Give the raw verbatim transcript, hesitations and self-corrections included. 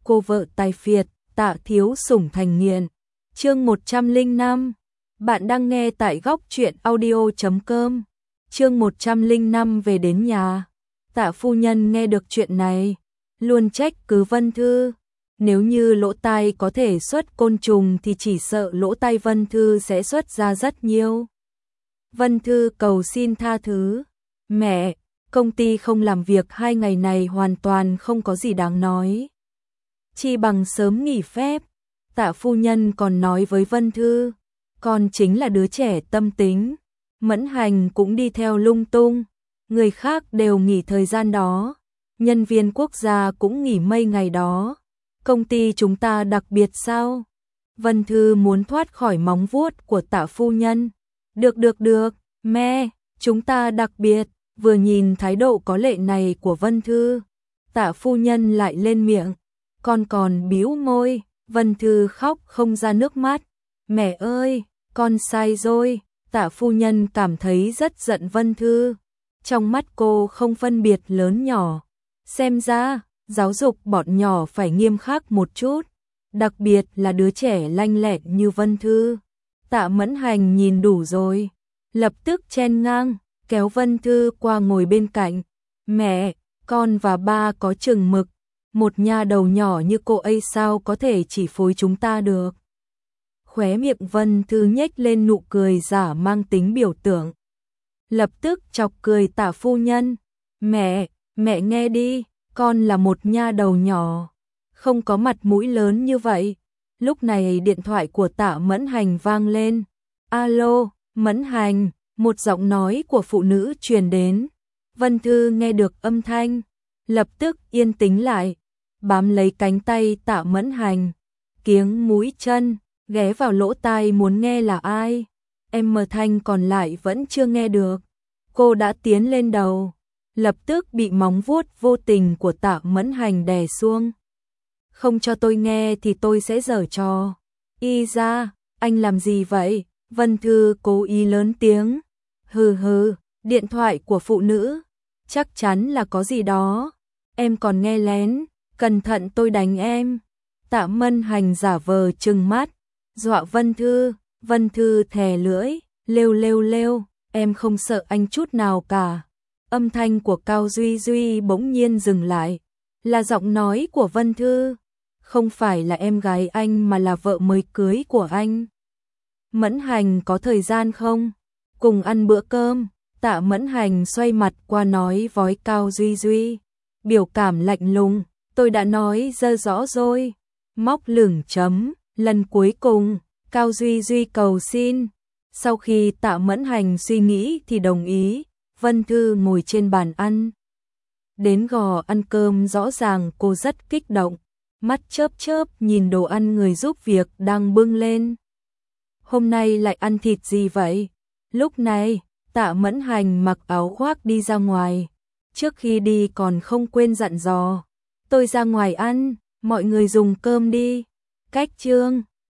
cô vợ tài phiệt, Tạ thiếu sủng thành nghiện. Chương một trăm lẻ năm. Bạn đang nghe tại góc truyện audio chấm com. Chương một trăm lẻ năm về đến nhà. Tạ phu nhân nghe được chuyện này, luôn trách cứ Vân Thư. Nếu như lỗ tai có thể xuất côn trùng thì chỉ sợ lỗ tai Vân Thư sẽ xuất ra rất nhiều. Vân Thư cầu xin tha thứ. Mẹ, công ty không làm việc hai ngày này hoàn toàn không có gì đáng nói. Chi bằng sớm nghỉ phép. Tạ phu nhân còn nói với Vân Thư, con chính là đứa trẻ tâm tính. Mẫn Hành cũng đi theo lung tung. Người khác đều nghỉ thời gian đó. Nhân viên quốc gia cũng nghỉ mấy ngày đó. Công ty chúng ta đặc biệt sao? Vân Thư muốn thoát khỏi móng vuốt của Tạ phu nhân. Được được được, mẹ, chúng ta đặc biệt. Vừa nhìn thái độ có lệ này của Vân Thư, Tạ phu nhân lại lên miệng. Con còn bĩu môi. Vân Thư khóc không ra nước mắt. Mẹ ơi, con sai rồi. Tạ phu nhân cảm thấy rất giận Vân Thư. Trong mắt cô không phân biệt lớn nhỏ. Xem ra, giáo dục bọn nhỏ phải nghiêm khắc một chút. Đặc biệt là đứa trẻ lanh lẹ như Vân Thư. Tạ Mẫn Hành nhìn đủ rồi. Lập tức chen ngang, kéo Vân Thư qua ngồi bên cạnh. Mẹ, con và ba có chừng mực. Một nha đầu nhỏ như cô ấy sao có thể chỉ phối chúng ta được. Khóe miệng Vân Thư nhếch lên nụ cười giả mang tính biểu tượng. Lập tức chọc cười Tạ phu nhân. Mẹ, mẹ nghe đi, con là một nha đầu nhỏ, không có mặt mũi lớn như vậy. Lúc này điện thoại của Tạ Mẫn Hành vang lên. Alo, Mẫn Hành, một giọng nói của phụ nữ truyền đến. Vân Thư nghe được âm thanh, lập tức yên tĩnh lại, bám lấy cánh tay Tạ Mẫn Hành, kiếng mũi chân, ghé vào lỗ tai muốn nghe là ai. Em mờ thanh còn lại vẫn chưa nghe được. Cô đã tiến lên đầu, lập tức bị móng vuốt vô tình của Tạ Mẫn Hành đè xuống. Không cho tôi nghe thì tôi sẽ giở trò. Y ra, anh làm gì vậy? Vân Thư cố ý lớn tiếng. Hừ hừ, điện thoại của phụ nữ, chắc chắn là có gì đó. Em còn nghe lén, cẩn thận tôi đánh em. Tạ Mẫn Hành giả vờ trừng mắt, dọa Vân Thư. Vân Thư thè lưỡi, lêu lêu lêu, em không sợ anh chút nào cả. Âm thanh của Cao Duy Duy bỗng nhiên dừng lại, là giọng nói của Vân Thư. Không phải là em gái anh mà là vợ mới cưới của anh. Mẫn Hành có thời gian không? Cùng ăn bữa cơm. Tạ Mẫn Hành xoay mặt qua nói với Cao Duy Duy, biểu cảm lạnh lùng. Tôi đã nói dơ rõ rồi. Móc lửng chấm, lần cuối cùng, Cao Duy Duy cầu xin. Sau khi Tạ Mẫn Hành suy nghĩ thì đồng ý. Vân Thư ngồi trên bàn ăn. Đến gò ăn cơm rõ ràng cô rất kích động. Mắt chớp chớp nhìn đồ ăn người giúp việc đang bưng lên. Hôm nay lại ăn thịt gì vậy? Lúc này, Tạ Mẫn Hành mặc áo khoác đi ra ngoài. Trước khi đi còn không quên dặn dò. Tôi ra ngoài ăn, mọi người dùng cơm đi. Cách chương.